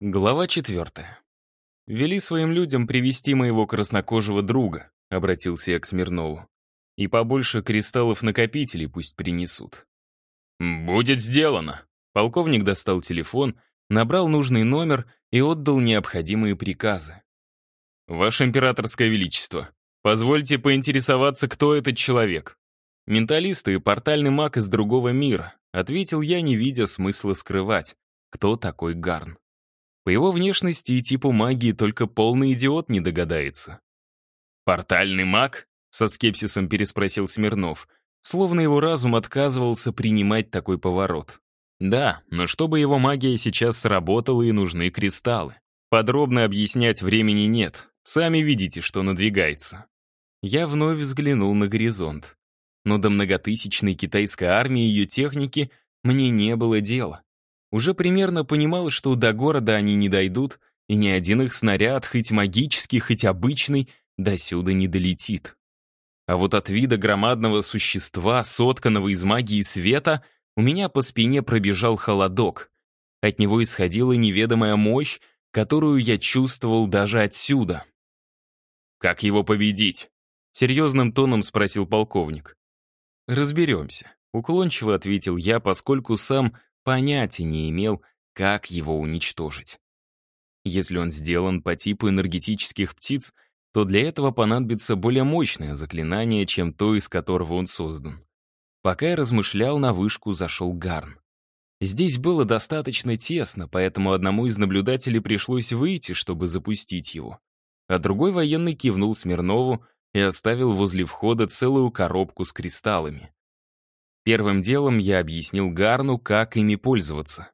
Глава 4. «Вели своим людям привести моего краснокожего друга», — обратился я к Смирнову. «И побольше кристаллов-накопителей пусть принесут». «Будет сделано». Полковник достал телефон, набрал нужный номер и отдал необходимые приказы. «Ваше императорское величество, позвольте поинтересоваться, кто этот человек». «Менталист и портальный маг из другого мира», — ответил я, не видя смысла скрывать, кто такой Гарн. По его внешности и типу магии только полный идиот не догадается. «Портальный маг?» — со скепсисом переспросил Смирнов, словно его разум отказывался принимать такой поворот. «Да, но чтобы его магия сейчас сработала, и нужны кристаллы. Подробно объяснять времени нет, сами видите, что надвигается». Я вновь взглянул на горизонт. Но до многотысячной китайской армии и ее техники мне не было дела. Уже примерно понимал, что до города они не дойдут, и ни один их снаряд, хоть магический, хоть обычный, досюда не долетит. А вот от вида громадного существа, сотканного из магии света, у меня по спине пробежал холодок. От него исходила неведомая мощь, которую я чувствовал даже отсюда. «Как его победить?» — серьезным тоном спросил полковник. «Разберемся», — уклончиво ответил я, поскольку сам понятия не имел, как его уничтожить. Если он сделан по типу энергетических птиц, то для этого понадобится более мощное заклинание, чем то, из которого он создан. Пока я размышлял, на вышку зашел Гарн. Здесь было достаточно тесно, поэтому одному из наблюдателей пришлось выйти, чтобы запустить его. А другой военный кивнул Смирнову и оставил возле входа целую коробку с кристаллами. Первым делом я объяснил Гарну, как ими пользоваться.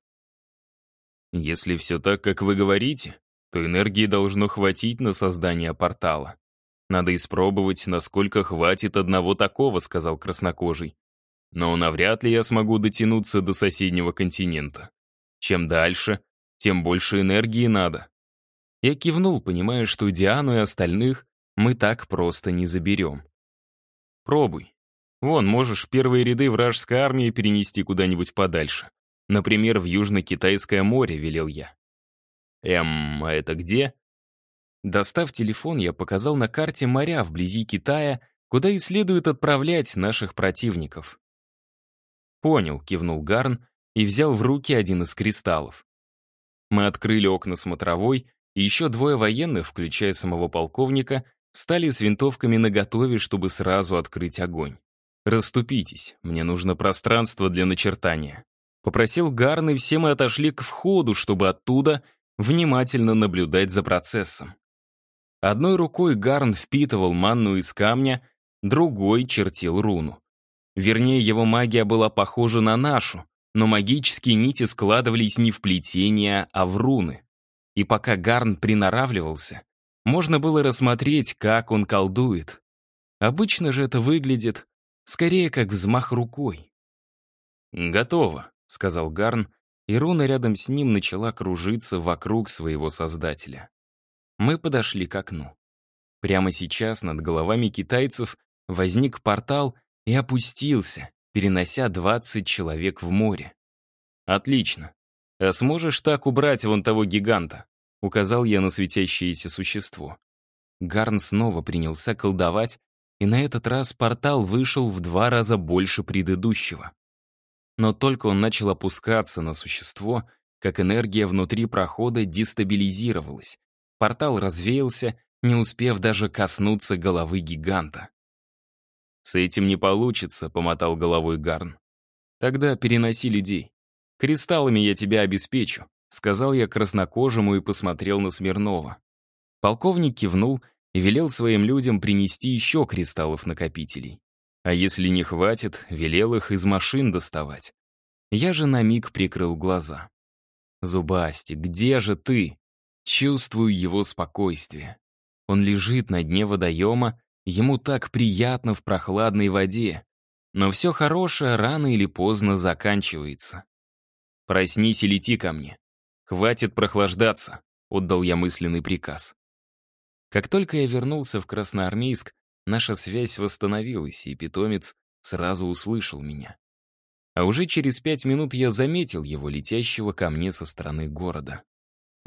«Если все так, как вы говорите, то энергии должно хватить на создание портала. Надо испробовать, насколько хватит одного такого», — сказал краснокожий. «Но навряд ли я смогу дотянуться до соседнего континента. Чем дальше, тем больше энергии надо». Я кивнул, понимая, что Диану и остальных мы так просто не заберем. «Пробуй. Вон, можешь первые ряды вражеской армии перенести куда-нибудь подальше. Например, в Южно-Китайское море», — велел я. А это где?» Достав телефон, я показал на карте моря вблизи Китая, куда и следует отправлять наших противников. «Понял», — кивнул Гарн и взял в руки один из кристаллов. Мы открыли окна смотровой, и еще двое военных, включая самого полковника, стали с винтовками наготове, чтобы сразу открыть огонь. «Расступитесь, мне нужно пространство для начертания», — попросил Гарн, и все мы отошли к входу, чтобы оттуда внимательно наблюдать за процессом. Одной рукой Гарн впитывал манну из камня, другой чертил руну. Вернее, его магия была похожа на нашу, но магические нити складывались не в плетения, а в руны. И пока Гарн приноравливался, можно было рассмотреть, как он колдует. Обычно же это выглядит скорее как взмах рукой. «Готово», — сказал Гарн, и руна рядом с ним начала кружиться вокруг своего создателя. Мы подошли к окну. Прямо сейчас над головами китайцев возник портал и опустился, перенося 20 человек в море. «Отлично. А сможешь так убрать вон того гиганта?» — указал я на светящееся существо. Гарн снова принялся колдовать, и на этот раз портал вышел в 2 раза больше предыдущего. Но только он начал опускаться на существо, как энергия внутри прохода дестабилизировалась. Портал развеялся, не успев даже коснуться головы гиганта. «С этим не получится», — помотал головой Гарн. «Тогда переноси людей. Кристаллами я тебя обеспечу», — сказал я краснокожему и посмотрел на Смирнова. Полковник кивнул и велел своим людям принести еще кристаллов-накопителей. А если не хватит, велел их из машин доставать. Я же на миг прикрыл глаза. «Зубастик, где же ты?» Чувствую его спокойствие. Он лежит на дне водоема, ему так приятно в прохладной воде. Но все хорошее рано или поздно заканчивается. «Проснись и лети ко мне. Хватит прохлаждаться», — отдал я мысленный приказ. Как только я вернулся в Красноармейск, наша связь восстановилась, и питомец сразу услышал меня. А уже через 5 минут я заметил его, летящего ко мне со стороны города.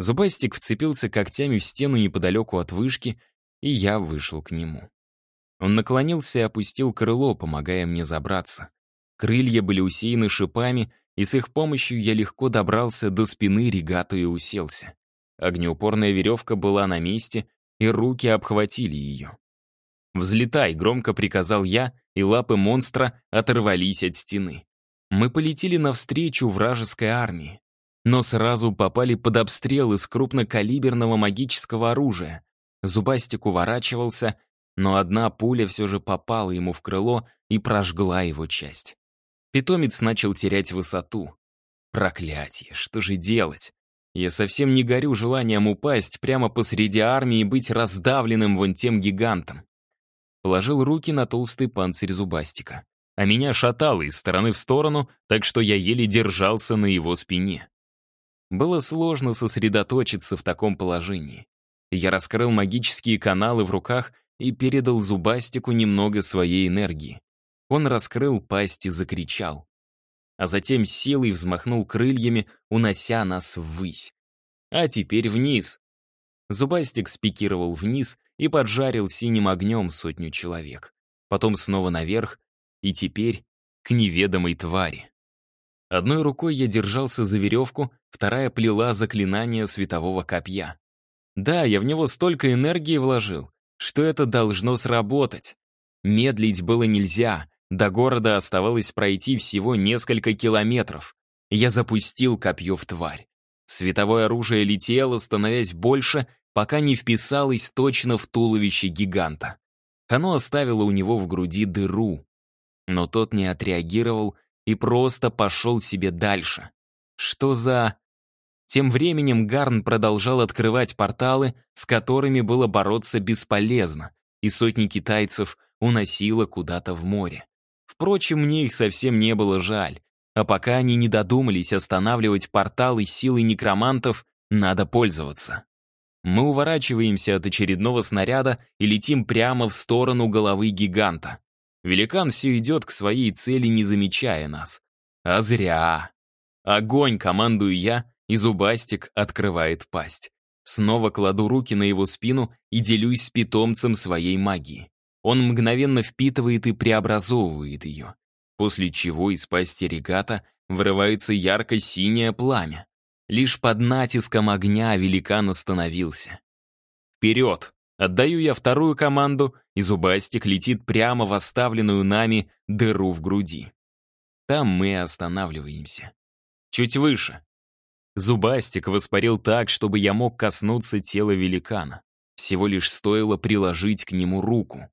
Зубастик вцепился когтями в стену неподалеку от вышки, и я вышел к нему. Он наклонился и опустил крыло, помогая мне забраться. Крылья были усеяны шипами, и с их помощью я легко добрался до спины регату и уселся. Огнеупорная веревка была на месте, и руки обхватили ее. «Взлетай!» — громко приказал я, и лапы монстра оторвались от стены. Мы полетели навстречу вражеской армии, но сразу попали под обстрел из крупнокалиберного магического оружия. Зубастик уворачивался, но одна пуля все же попала ему в крыло и прожгла его часть. Питомец начал терять высоту. Проклятие, что же делать? Я совсем не горю желанием упасть прямо посреди армии и быть раздавленным вон тем гигантом. Положил руки на толстый панцирь зубастика. А меня шатало из стороны в сторону, так что я еле держался на его спине. Было сложно сосредоточиться в таком положении. Я раскрыл магические каналы в руках и передал зубастику немного своей энергии. Он раскрыл пасть и закричал. А затем силой взмахнул крыльями, унося нас ввысь. А теперь вниз. Зубастик спикировал вниз и поджарил синим огнем 100 человек. Потом снова наверх, и теперь к неведомой твари. Одной рукой я держался за веревку, вторая плела заклинание светового копья. Да, я в него столько энергии вложил, что это должно сработать. Медлить было нельзя, до города оставалось пройти всего несколько километров. Я запустил копье в тварь. Световое оружие летело, становясь больше, пока не вписалось точно в туловище гиганта. Оно оставило у него в груди дыру. Но тот не отреагировал и просто пошел себе дальше. Что за... Тем временем Гарн продолжал открывать порталы, с которыми было бороться бесполезно, и сотни китайцев уносило куда-то в море. Впрочем, мне их совсем не было жаль. А пока они не додумались останавливать порталы силой некромантов, надо пользоваться. Мы уворачиваемся от очередного снаряда и летим прямо в сторону головы гиганта. Великан все идет к своей цели, не замечая нас. А зря. Огонь, командую я, и зубастик открывает пасть. Снова кладу руки на его спину и делюсь с питомцем своей магии. Он мгновенно впитывает и преобразовывает ее. После чего из пасти регата вырывается ярко-синее пламя. Лишь под натиском огня великан остановился. «Вперед!» Отдаю я вторую команду, и зубастик летит прямо в оставленную нами дыру в груди. Там мы останавливаемся. Чуть выше. Зубастик воспарил так, чтобы я мог коснуться тела великана. Всего лишь стоило приложить к нему руку.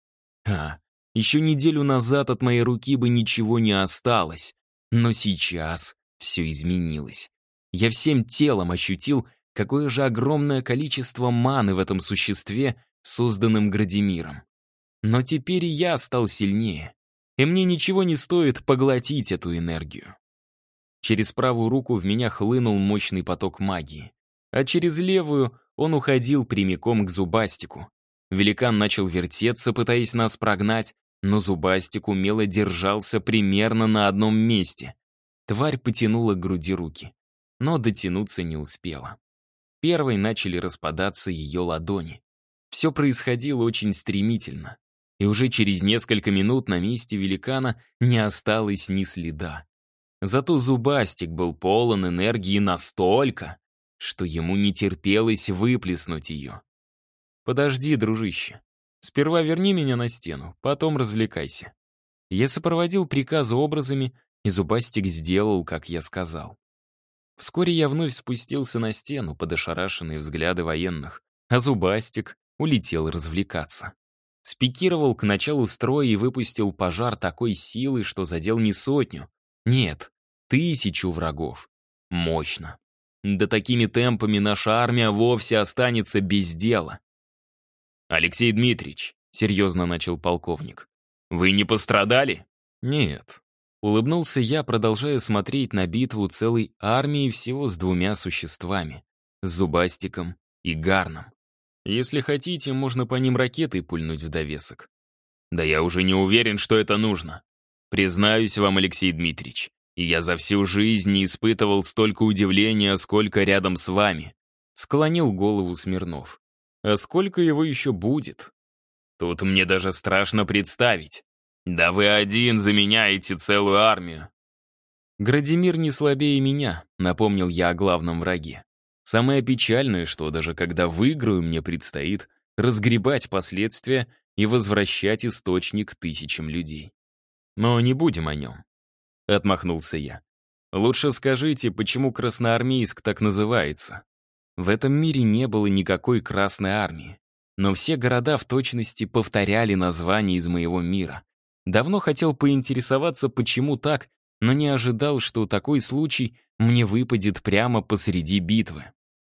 Еще неделю назад от моей руки бы ничего не осталось. Но сейчас все изменилось. Я всем телом ощутил, какое же огромное количество маны в этом существе, созданным Градимиром. Но теперь и я стал сильнее, и мне ничего не стоит поглотить эту энергию. Через правую руку в меня хлынул мощный поток магии, а через левую он уходил прямиком к зубастику. Великан начал вертеться, пытаясь нас прогнать, но зубастик умело держался примерно на одном месте. Тварь потянула к груди руки, но дотянуться не успела. Первой начали распадаться ее ладони. Все происходило очень стремительно, и уже через несколько минут на месте великана не осталось ни следа. Зато зубастик был полон энергии настолько, что ему не терпелось выплеснуть ее. «Подожди, дружище. Сперва верни меня на стену, потом развлекайся». Я сопроводил приказы образами, и зубастик сделал, как я сказал. Вскоре я вновь спустился на стену под ошарашенные взгляды военных, а зубастик улетел развлекаться. Спикировал к началу строя и выпустил пожар такой силы, что задел не 100, нет, 1000 врагов. Мощно. Да такими темпами наша армия вовсе останется без дела. «Алексей Дмитриевич», — серьезно начал полковник, — «вы не пострадали?» «Нет». Улыбнулся я, продолжая смотреть на битву целой армии всего с 2 существами — с Зубастиком и Гарном. Если хотите, можно по ним ракетой пульнуть в довесок. Да я уже не уверен, что это нужно. Признаюсь вам, Алексей Дмитриевич, и я за всю жизнь не испытывал столько удивления, сколько рядом с вами. Склонил голову Смирнов. А сколько его еще будет? Тут мне даже страшно представить. Да вы один заменяете целую армию. Градимир не слабее меня, напомнил я о главном враге. Самое печальное, что даже когда выиграю, мне предстоит разгребать последствия и возвращать источник тысячам людей. Но не будем о нем. Отмахнулся я. Лучше скажите, почему Красноармейск так называется? В этом мире не было никакой Красной Армии. Но все города в точности повторяли название из моего мира. Давно хотел поинтересоваться, почему так, но не ожидал, что такой случай мне выпадет прямо посреди битвы.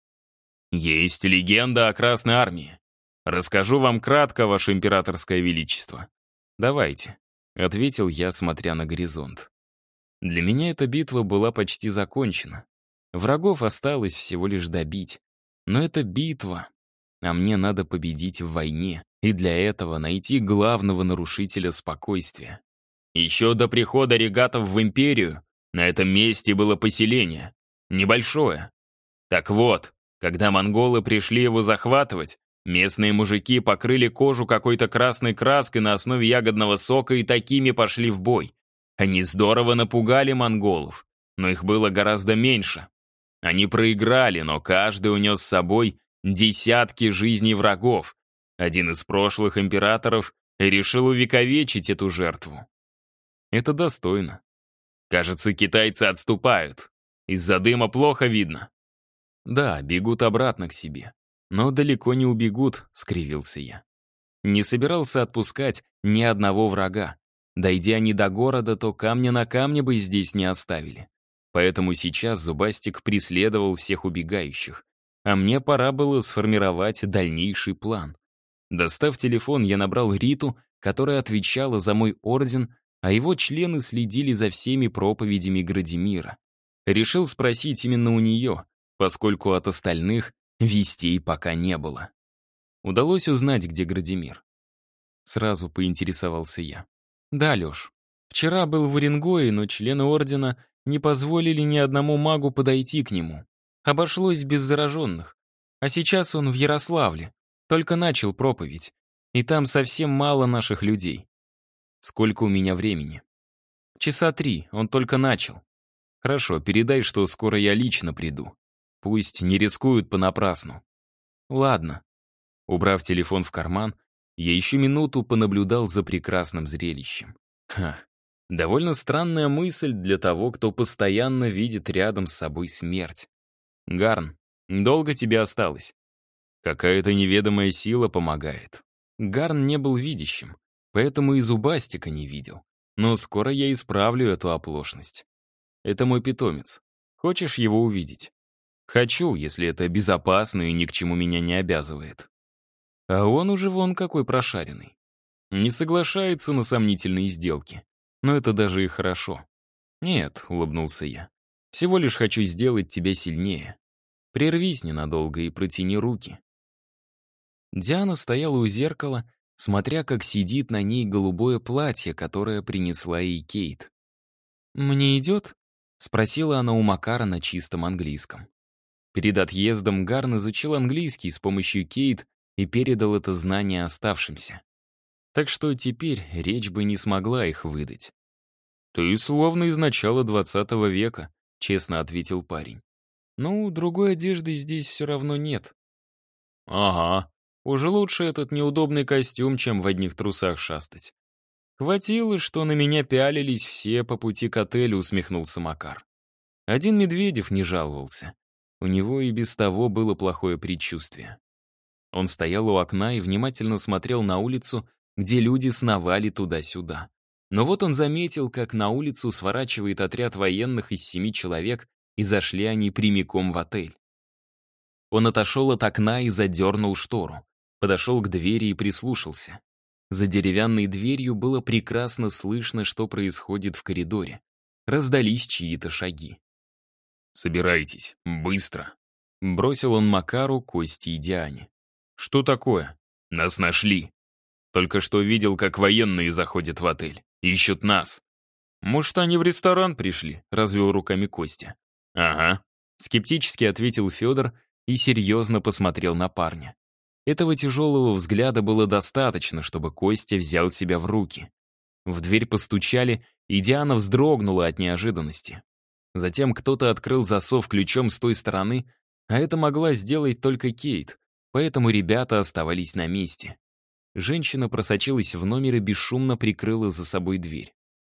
Есть легенда о Красной Армии. Расскажу вам кратко, Ваше Императорское Величество. Давайте, — ответил я, смотря на горизонт. Для меня эта битва была почти закончена. Врагов осталось всего лишь добить. Но это битва, а мне надо победить в войне, и для этого найти главного нарушителя спокойствия. Еще до прихода регатов в империю на этом месте было поселение. Небольшое. Так вот, когда монголы пришли его захватывать, местные мужики покрыли кожу какой-то красной краской на основе ягодного сока и такими пошли в бой. Они здорово напугали монголов, но их было гораздо меньше. Они проиграли, но каждый унес с собой десятки жизней врагов. Один из прошлых императоров решил увековечить эту жертву. Это достойно. Кажется, китайцы отступают. Из-за дыма плохо видно. Да, бегут обратно к себе. Но далеко не убегут, скривился я. Не собирался отпускать ни одного врага. Дойдя они до города, то камня на камне бы здесь не оставили. Поэтому сейчас Зубастик преследовал всех убегающих. А мне пора было сформировать дальнейший план. Достав телефон, я набрал Риту, которая отвечала за мой орден, а его члены следили за всеми проповедями Градимира. Решил спросить именно у нее, поскольку от остальных вестей пока не было. Удалось узнать, где Градимир. Сразу поинтересовался я. Да, Леш, вчера был в Уренгое, но члены ордена не позволили ни одному магу подойти к нему. Обошлось без зараженных. А сейчас он в Ярославле. Только начал проповедь. И там совсем мало наших людей. Сколько у меня времени? Часа 3, он только начал. Хорошо, передай, что скоро я лично приду. Пусть не рискуют понапрасну. Ладно. Убрав телефон в карман, я еще минуту понаблюдал за прекрасным зрелищем. Довольно странная мысль для того, кто постоянно видит рядом с собой смерть. Гарн, долго тебе осталось? Какая-то неведомая сила помогает. Гарн не был видящим, поэтому и Зубастика не видел. Но скоро я исправлю эту оплошность. Это мой питомец. Хочешь его увидеть? Хочу, если это безопасно и ни к чему меня не обязывает. А он уже вон какой прошаренный. Не соглашается на сомнительные сделки. Но это даже и хорошо. Нет, улыбнулся я. Всего лишь хочу сделать тебя сильнее. Прервись ненадолго и протяни руки. Диана стояла у зеркала, смотря, как сидит на ней голубое платье, которое принесла ей Кейт. «Мне идет?» — спросила она у Макара на чистом английском. Перед отъездом Гарн изучил английский с помощью Кейт и передал это знание оставшимся. Так что теперь речь бы не смогла их выдать. «Ты словно из начала 20 века», — честно ответил парень. «Ну, другой одежды здесь все равно нет». «Ага, уже лучше этот неудобный костюм, чем в одних трусах шастать». «Хватило, что на меня пялились все по пути к отелю», — усмехнулся Макар. Один Медведев не жаловался. У него и без того было плохое предчувствие. Он стоял у окна и внимательно смотрел на улицу, где люди сновали туда-сюда. Но вот он заметил, как на улицу сворачивает отряд военных из 7 человек, и зашли они прямиком в отель. Он отошел от окна и задернул штору, подошел к двери и прислушался. За деревянной дверью было прекрасно слышно, что происходит в коридоре. Раздались чьи-то шаги. «Собирайтесь, быстро!» Бросил он Макару, Косте и Диане. «Что такое? Нас нашли. Только что видел, как военные заходят в отель. Ищут нас». «Может, они в ресторан пришли?» — развел руками Костя. «Ага», — скептически ответил Федор и серьезно посмотрел на парня. Этого тяжелого взгляда было достаточно, чтобы Костя взял себя в руки. В дверь постучали, и Диана вздрогнула от неожиданности. Затем кто-то открыл засов ключом с той стороны, а это могла сделать только Кейт, поэтому ребята оставались на месте. Женщина просочилась в номер и бесшумно прикрыла за собой дверь.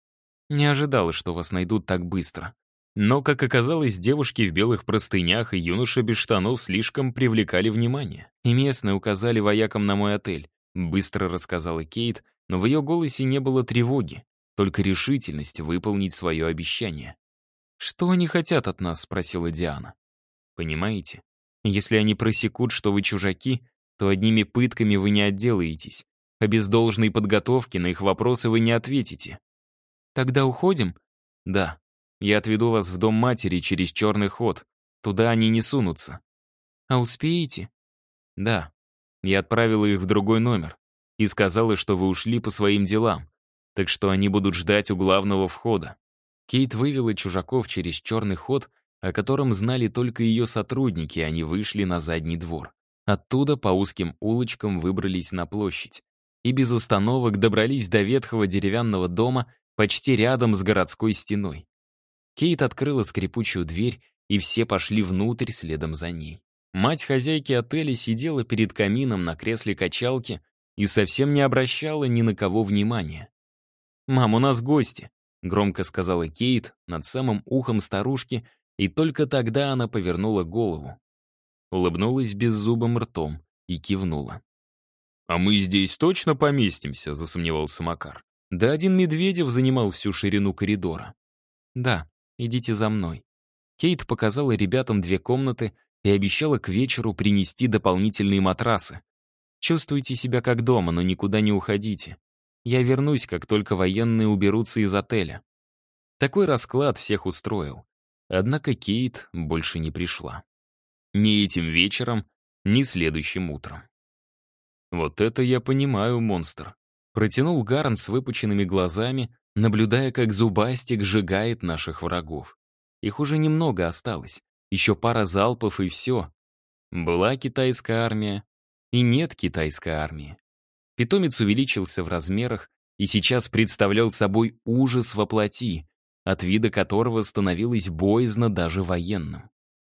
Не ожидала, что вас найдут так быстро. Но, как оказалось, девушки в белых простынях и юноша без штанов слишком привлекали внимание. И местные указали воякам на мой отель, быстро рассказала Кейт, но в ее голосе не было тревоги, только решительность выполнить свое обещание. «Что они хотят от нас?» — спросила Диана. «Понимаете, если они просекут, что вы чужаки, то одними пытками вы не отделаетесь, а без должной подготовки на их вопросы вы не ответите». «Тогда уходим?» «Да. Я отведу вас в дом матери через черный ход. Туда они не сунутся». «А успеете?» «Да. Я отправила их в другой номер и сказала, что вы ушли по своим делам, так что они будут ждать у главного входа». Кейт вывела чужаков через черный ход, о котором знали только ее сотрудники, и они вышли на задний двор. Оттуда по узким улочкам выбрались на площадь и без остановок добрались до ветхого деревянного дома почти рядом с городской стеной. Кейт открыла скрипучую дверь, и все пошли внутрь следом за ней. Мать хозяйки отеля сидела перед камином на кресле качалки и совсем не обращала ни на кого внимания. «Мам, у нас гости», — громко сказала Кейт над самым ухом старушки, и только тогда она повернула голову. Улыбнулась беззубым ртом и кивнула. «А мы здесь точно поместимся?» — засомневался Макар. Да один Медведев занимал всю ширину коридора. «Да, идите за мной». Кейт показала ребятам 2 комнаты и обещала к вечеру принести дополнительные матрасы. «Чувствуйте себя как дома, но никуда не уходите. Я вернусь, как только военные уберутся из отеля». Такой расклад всех устроил. Однако Кейт больше не пришла. Ни этим вечером, ни следующим утром. «Вот это я понимаю, монстр», — протянул Гарн с выпученными глазами, наблюдая, как Зубастик сжигает наших врагов. Их уже немного осталось. Еще пара залпов и все. Была китайская армия, и нет китайской армии. Питомец увеличился в размерах и сейчас представлял собой ужас во плоти, от вида которого становилось боязно даже военным.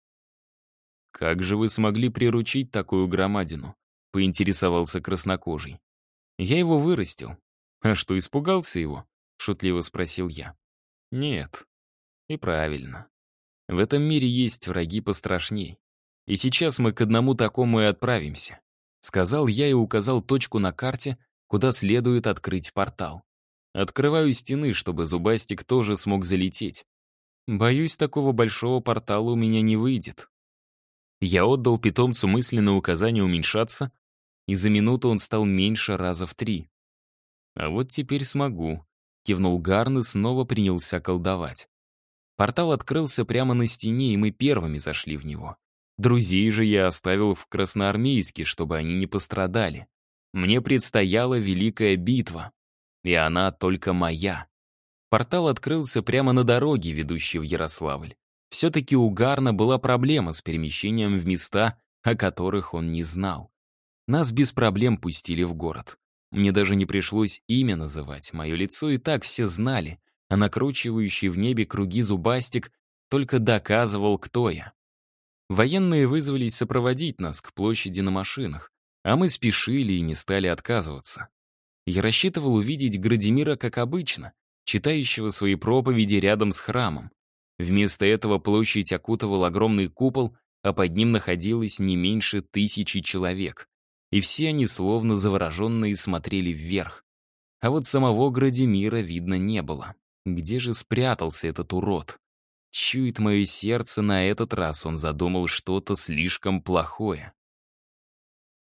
«Как же вы смогли приручить такую громадину?» — поинтересовался краснокожий. «Я его вырастил». «А что, испугался его?» — шутливо спросил я. «Нет. И правильно. В этом мире есть враги пострашней. И сейчас мы к одному такому и отправимся», — сказал я и указал точку на карте, куда следует открыть портал. «Открываю стены, чтобы Зубастик тоже смог залететь. Боюсь, такого большого портала у меня не выйдет». Я отдал питомцу мысленное указание уменьшаться, и за минуту он стал меньше раза в 3. «А вот теперь смогу», — кивнул Гарн и снова принялся колдовать. Портал открылся прямо на стене, и мы первыми зашли в него. Друзей же я оставил в Красноармейске, чтобы они не пострадали. Мне предстояла великая битва, и она только моя. Портал открылся прямо на дороге, ведущей в Ярославль. Все-таки у Гарна была проблема с перемещением в места, о которых он не знал. Нас без проблем пустили в город. Мне даже не пришлось имя называть, мое лицо и так все знали, а накручивающий в небе круги Зубастик только доказывал, кто я. Военные вызвались сопроводить нас к площади на машинах, а мы спешили и не стали отказываться. Я рассчитывал увидеть Градимира, как обычно, читающего свои проповеди рядом с храмом. Вместо этого площадь окутывал огромный купол, а под ним находилось не меньше 1000 человек. И все они словно завороженные смотрели вверх. А вот самого Градимира видно не было. Где же спрятался этот урод? Чует мое сердце, на этот раз он задумал что-то слишком плохое.